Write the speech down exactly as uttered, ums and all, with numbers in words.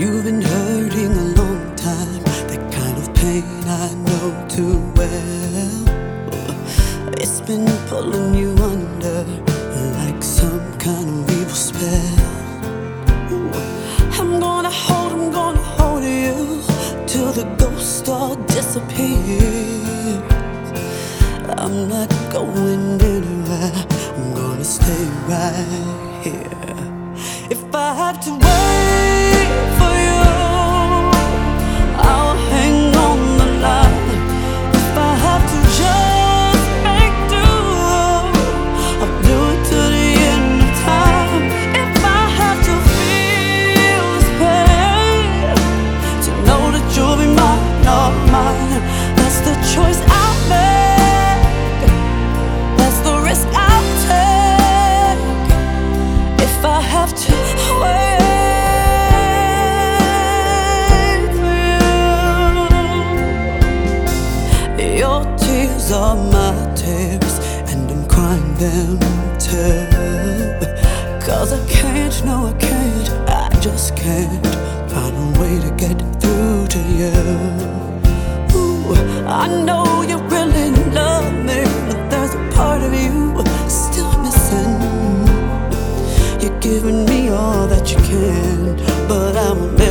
You've been hurting a long time, that kind of pain I know too well. It's been pulling you under like some kind of evil spell. I'm gonna hold, I'm gonna hold you till the ghosts all disappear. I'm not going anywhere, I'm gonna stay right here. If I have to wait for you, I'll hang on the line. If I have to just make do, I'll do it to the end of time. If I have to feel this pain, to know that you'll be mine, not mine, that's the choice I'll make, that's the risk I'll take. If I have to wait for you, your tears are my tears, and I'm crying them too. Cause I can't, no I can't, I just can't find a way to get through to you. Ooh, I know you really love me, but there's a part of you still missing. You're giving me all that you can, but I will